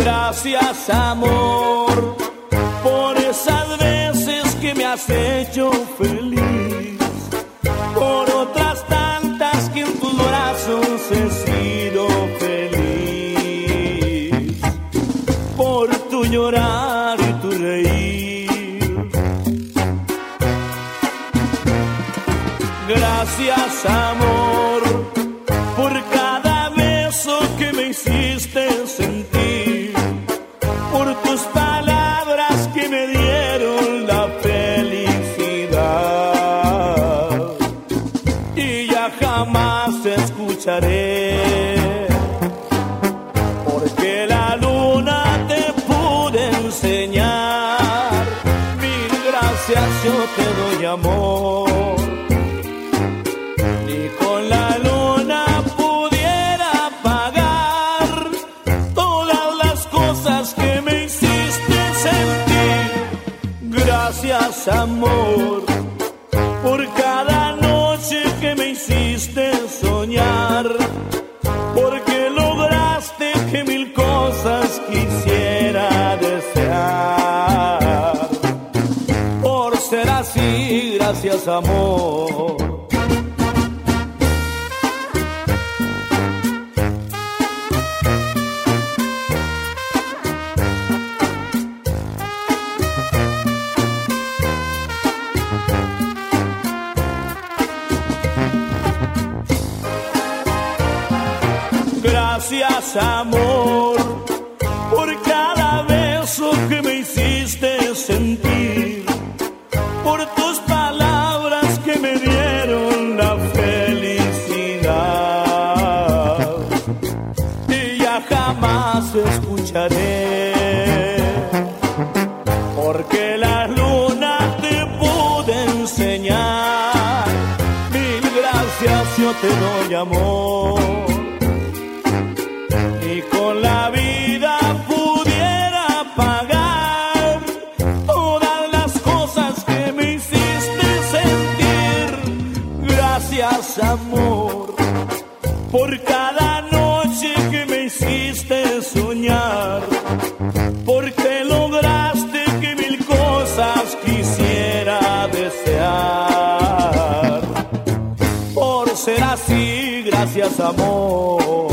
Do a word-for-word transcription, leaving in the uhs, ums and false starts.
Gracias, amor, por esas veces que me has hecho feliz, por otras tantas que en tus brazos he sido feliz, por tu llorar y tu reír. Gracias, amor, por cada beso que me hiciste sentir, por tus palabras que me dieron la felicidad. Y ya jamás te escucharé, porque la luna te pude enseñar. Mil gracias yo te doy, amor. Ni con la luna pudiera pagar todas las cosas que me hiciste sentir. Gracias, amor, por cada noche que me hiciste soñar, porque lograste que mil cosas quisiera desear. Por ser así, gracias, amor. Gracias, amor, por cada beso que me hiciste sentir, por tus palabras que me dieron la felicidad. Y ya jamás escucharé, porque la luna te pude enseñar. Mil gracias yo te doy, amor. Y con la vida pudiera pagar todas las cosas que me hiciste sentir. Gracias, amor, por cada noche que me hiciste soñar, porque lograste que mil cosas quisiera desear. Por ser así, gracias, amor.